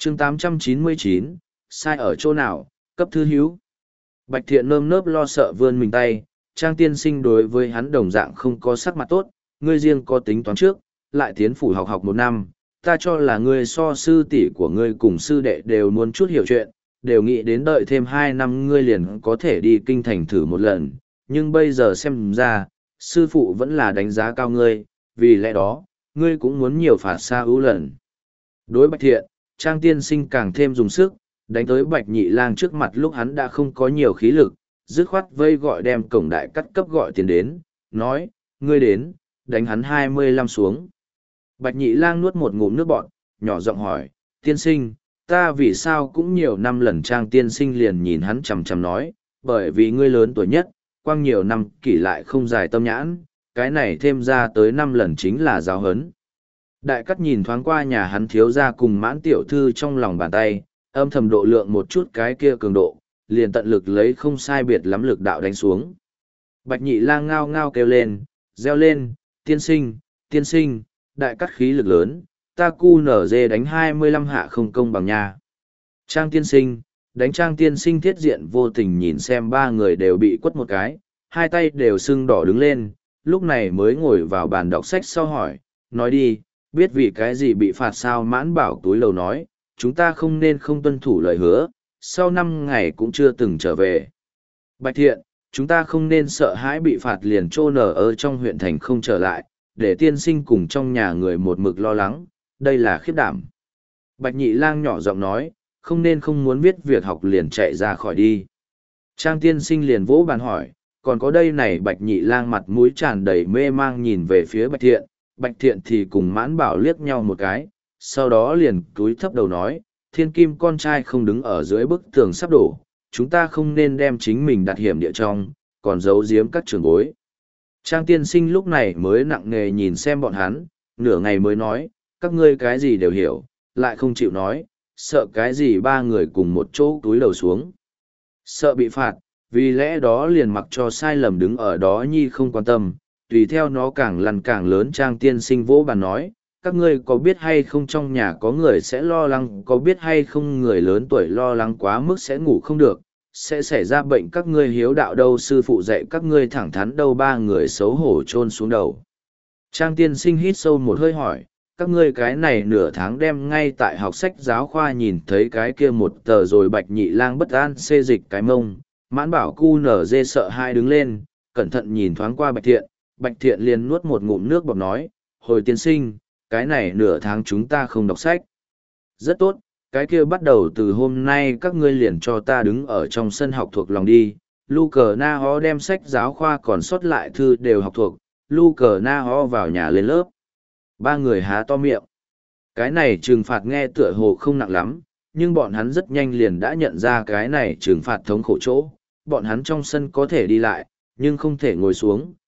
chương 899, sai ở chỗ nào, cấp thư hữu. Bạch Thiện nơm nớp lo sợ vươn mình tay, Trang tiên sinh đối với hắn đồng dạng không có sắc mặt tốt, ngươi riêng có tính toán trước, lại tiến phủ học học 1 năm, ta cho là ngươi so sư tỷ của ngươi cùng sư đệ đều muốn chút hiểu chuyện, đều nghĩ đến đợi thêm 2 năm ngươi liền có thể đi kinh thành thử một lần, nhưng bây giờ xem ra, sư phụ vẫn là đánh giá cao ngươi, vì lẽ đó, ngươi cũng muốn nhiều phạt xa ưu lần. Đối Bạch Thiện, Trang tiên sinh càng thêm dùng sức, đánh tới Bạch Nhị Lang trước mặt lúc hắn đã không có nhiều khí lực, dứt khoát vây gọi đem cổng đại cắt cấp gọi tiền đến, nói, ngươi đến, đánh hắn 25 xuống. Bạch Nhị Lang nuốt một ngụm nước bọt, nhỏ giọng hỏi, tiên sinh, ta vì sao cũng nhiều năm lần. Trang tiên sinh liền nhìn hắn chằm chằm nói, bởi vì ngươi lớn tuổi nhất, quang nhiều năm kỷ lại không dài tâm nhãn, cái này thêm ra tới 5 lần chính là giáo hấn. Đại cắt nhìn thoáng qua nhà hắn thiếu gia cùng Mãn tiểu thư trong lòng bàn tay, âm thầm độ lượng một chút cái kia cường độ, liền tận lực lấy không sai biệt lắm lực đạo đánh xuống. Bạch Nhị Lang ngao ngao kêu lên, reo lên, tiên sinh, đại cắt khí lực lớn, ta cu nở dê đánh 25 hạ không công bằng nha. Trang tiên sinh, đánh Trang tiên sinh thiết diện vô tình nhìn xem 3 người đều bị quất một cái, 2 tay đều sưng đỏ đứng lên, lúc này mới ngồi vào bàn đọc sách sau hỏi, nói đi, biết vì cái gì bị phạt sao. Mãn Bảo túi lầu nói, chúng ta không nên không tuân thủ lời hứa, sau 5 ngày cũng chưa từng trở về. Bạch Thiện, chúng ta không nên sợ hãi bị phạt liền trô nở ở trong huyện thành không trở lại, để tiên sinh cùng trong nhà người một mực lo lắng, đây là khiếp đảm. Bạch Nhị Lang nhỏ giọng nói, không nên không muốn biết việc học liền chạy ra khỏi đi. Trang tiên sinh liền vỗ bàn hỏi, còn có đây này. Bạch Nhị Lang mặt mũi tràn đầy mê mang nhìn về phía Bạch Thiện thì cùng Mãn Bảo liếc nhau một cái, sau đó liền cúi thấp đầu nói, thiên kim con trai không đứng ở dưới bức tường sắp đổ, chúng ta không nên đem chính mình đặt hiểm địa trong, còn giấu giếm các trường bối. Trang tiên sinh lúc này mới nặng nề nhìn xem bọn hắn, nửa ngày mới nói, các ngươi cái gì đều hiểu, lại không chịu nói, sợ cái gì. 3 người cùng một chỗ túi đầu xuống. Sợ bị phạt, vì lẽ đó liền mặc cho sai lầm đứng ở đó nhi không quan tâm, tùy theo nó càng lăn càng lớn. Trang tiên sinh vỗ bàn nói, các ngươi có biết hay không trong nhà có người sẽ lo lắng, có biết hay không người lớn tuổi lo lắng quá mức sẽ ngủ không được, sẽ xảy ra bệnh, các ngươi hiếu đạo đâu, sư phụ dạy các ngươi thẳng thắn đâu. 3 người xấu hổ chôn xuống đầu. Trang tiên sinh hít sâu một hơi hỏi, các ngươi cái này nửa tháng đem ngay tại học sách giáo khoa nhìn thấy cái kia một tờ rồi. Bạch Nhị Lang bất an xê dịch cái mông, Mãn Bảo cu nở dê sợ hai đứng lên, cẩn thận nhìn thoáng qua Bạch Thiện liền nuốt một ngụm nước bọt nói, hồi tiên sinh, cái này nửa tháng chúng ta không đọc sách. Rất tốt, cái kia bắt đầu từ hôm nay các ngươi liền cho ta đứng ở trong sân học thuộc lòng đi. Lu Cờ Na Ho đem sách giáo khoa còn sót lại thư đều học thuộc, Lu Cờ Na Ho vào nhà lên lớp. 3 người há to miệng. Cái này trừng phạt nghe tựa hồ không nặng lắm, nhưng bọn hắn rất nhanh liền đã nhận ra cái này trừng phạt thống khổ chỗ. Bọn hắn trong sân có thể đi lại, nhưng không thể ngồi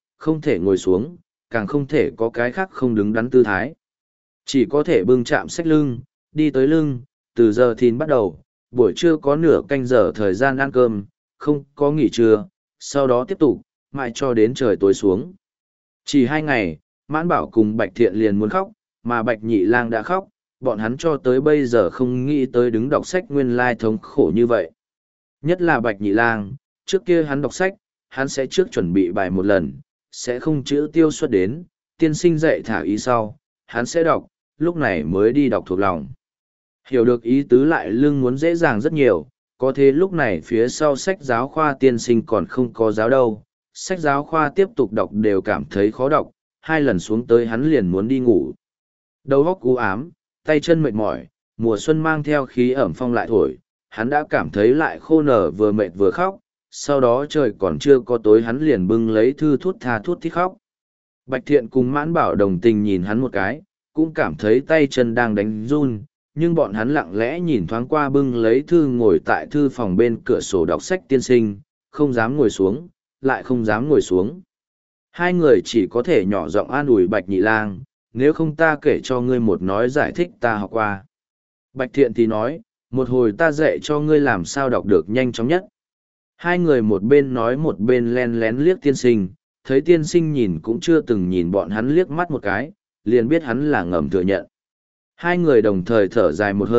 xuống, càng không thể có cái khác không đứng đắn tư thái. Chỉ có thể bưng chạm xách lưng, đi tới lưng, từ giờ thìn bắt đầu, buổi trưa có nửa canh giờ thời gian ăn cơm, không có nghỉ trưa, sau đó tiếp tục, mãi cho đến trời tối xuống. Chỉ 2 ngày, Mãn Bảo cùng Bạch Thiện liền muốn khóc, mà Bạch Nhị Lang đã khóc, bọn hắn cho tới bây giờ không nghĩ tới đứng đọc sách nguyên lai thống khổ như vậy. Nhất là Bạch Nhị Lang, trước kia hắn đọc sách, hắn sẽ trước chuẩn bị bài một lần, sẽ không chữ tiêu xuất đến, tiên sinh dạy thả ý sau, hắn sẽ đọc, lúc này mới đi đọc thuộc lòng. Hiểu được ý tứ lại lưng muốn dễ dàng rất nhiều, có thế lúc này phía sau sách giáo khoa tiên sinh còn không có giáo đâu, sách giáo khoa tiếp tục đọc đều cảm thấy khó đọc, 2 lần xuống tới hắn liền muốn đi ngủ. Đầu óc u ám, tay chân mệt mỏi, mùa xuân mang theo khí ẩm phong lại thổi, hắn đã cảm thấy lại khô nở, vừa mệt vừa khóc, sau đó trời còn chưa có tối hắn liền bưng lấy thư thút tha thút thít khóc. Bạch Thiện cùng Mãn Bảo đồng tình nhìn hắn một cái, cũng cảm thấy tay chân đang đánh run, nhưng bọn hắn lặng lẽ nhìn thoáng qua bưng lấy thư ngồi tại thư phòng bên cửa sổ đọc sách tiên sinh, không dám ngồi xuống, lại không dám ngồi xuống. 2 người chỉ có thể nhỏ giọng an ủi Bạch Nhị Lang, nếu không ta kể cho ngươi một nói giải thích ta học qua. Bạch Thiện thì nói, một hồi ta dạy cho ngươi làm sao đọc được nhanh chóng nhất. 2 người một bên nói một bên len lén liếc tiên sinh, thấy tiên sinh nhìn cũng chưa từng nhìn bọn hắn liếc mắt một cái, liền biết hắn là ngầm thừa nhận. 2 người đồng thời thở dài một hơi,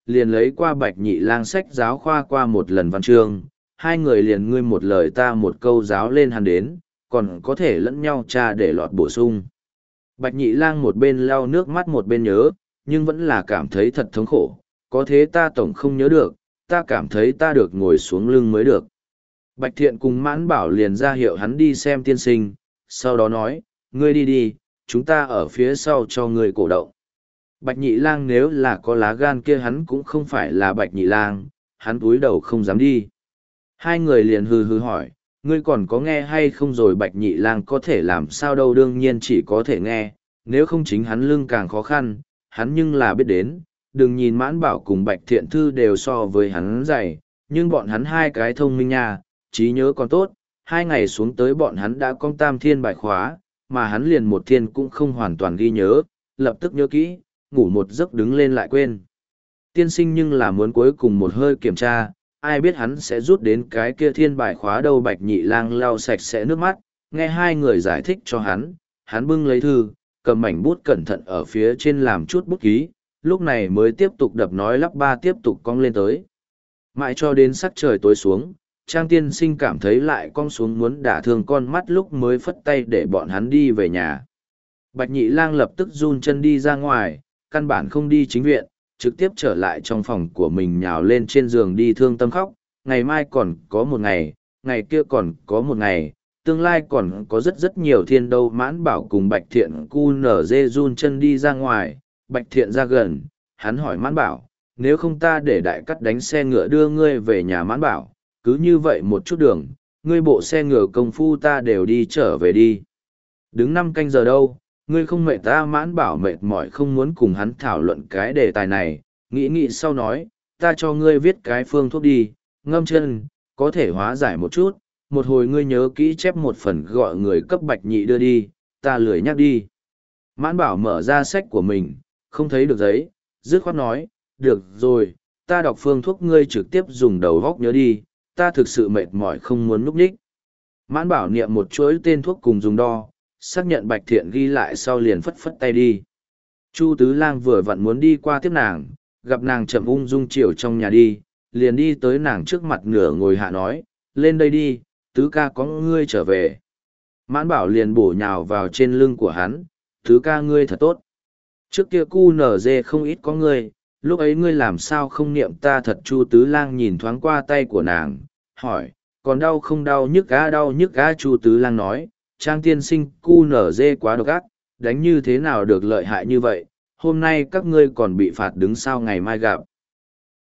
liền lấy qua Bạch Nhị Lang sách giáo khoa qua một lần văn chương, hai người liền ngươi một lời ta một câu giáo lên hắn đến, còn có thể lẫn nhau tra để lọt bổ sung. Bạch Nhị Lang một bên lau nước mắt một bên nhớ, nhưng vẫn là cảm thấy thật thống khổ, có thế ta tổng không nhớ được, ta cảm thấy ta được ngồi xuống lưng mới được. Bạch Thiện cùng Mãn Bảo liền ra hiệu hắn đi xem tiên sinh, sau đó nói, ngươi đi đi, chúng ta ở phía sau cho ngươi cổ động. Bạch Nhị Lang nếu là có lá gan kia hắn cũng không phải là Bạch Nhị Lang, hắn cúi đầu không dám đi. Hai người liền hừ hừ hỏi, ngươi còn có nghe hay không rồi? Bạch Nhị Lang có thể làm sao đâu, đương nhiên chỉ có thể nghe, nếu không chính hắn lưng càng khó khăn, hắn nhưng là biết đến, đừng nhìn Mãn Bảo cùng Bạch Thiện Thư đều so với hắn dày, nhưng bọn hắn hai cái thông minh nha, trí nhớ còn tốt, 2 ngày xuống tới bọn hắn đã cong tam thiên bài khóa, mà hắn liền một thiên cũng không hoàn toàn ghi nhớ, lập tức nhớ kỹ, ngủ một giấc đứng lên lại quên. Tiên sinh nhưng là muốn cuối cùng một hơi kiểm tra, ai biết hắn sẽ rút đến cái kia thiên bài khóa đâu. Bạch Nhị Lang lau sạch sẽ nước mắt, nghe hai người giải thích cho hắn bưng lấy thư, cầm mảnh bút cẩn thận ở phía trên làm chút bút ký, lúc này mới tiếp tục đập nói lắp ba tiếp tục cong lên tới. Mãi cho đến sắc trời tối xuống, Trang tiên sinh cảm thấy lại cong xuống muốn đả thương con mắt lúc mới phất tay để bọn hắn đi về nhà. Bạch Nhị Lang lập tức run chân đi ra ngoài, căn bản không đi chính viện, trực tiếp trở lại trong phòng của mình nhào lên trên giường đi thương tâm khóc. Ngày mai còn có một ngày, ngày kia còn có một ngày, tương lai còn có rất rất nhiều thiên đâu. Mãn Bảo cùng Bạch Thiện cu nở dê run chân đi ra ngoài, Bạch Thiện ra gần, hắn hỏi Mãn Bảo, nếu không ta để đại cắt đánh xe ngựa đưa ngươi về nhà. Mãn Bảo, cứ như vậy một chút đường, ngươi bộ xe ngựa công phu ta đều đi trở về đi. Đứng 5 canh giờ đâu, ngươi không mệt ta? Mãn Bảo mệt mỏi không muốn cùng hắn thảo luận cái đề tài này, nghĩ sau nói, ta cho ngươi viết cái phương thuốc đi, ngâm chân, có thể hóa giải một chút, một hồi ngươi nhớ kỹ chép một phần gọi người cấp Bạch Nhị đưa đi, ta lười nhắc đi. Mãn Bảo mở ra sách của mình, không thấy được giấy, dứt khoát nói, được rồi, ta đọc phương thuốc ngươi trực tiếp dùng đầu góc nhớ đi, ta thực sự mệt mỏi không muốn núp nhích. Mãn Bảo niệm một chuỗi tên thuốc cùng dùng đo, xác nhận Bạch Thiện ghi lại sau liền phất phất tay đi. Chu Tứ Lang vừa vặn muốn đi qua tiếp nàng, gặp nàng chậm ung dung chiều trong nhà đi, liền đi tới nàng trước mặt nửa ngồi hạ nói, lên đây đi, Tứ ca có ngươi trở về. Mãn Bảo liền bổ nhào vào trên lưng của hắn, Tứ ca ngươi thật tốt. Trước kia cu nở dê không ít có ngươi, lúc ấy ngươi làm sao không niệm ta thật? Chu Tứ Lang nhìn thoáng qua tay của nàng, hỏi, còn đau không? Đau nhức á? Đau nhức á? Chu Tứ Lang nói, Trang tiên sinh cu nở dê quá độc ác, đánh như thế nào được lợi hại như vậy, hôm nay các ngươi còn bị phạt đứng sau ngày mai gặp.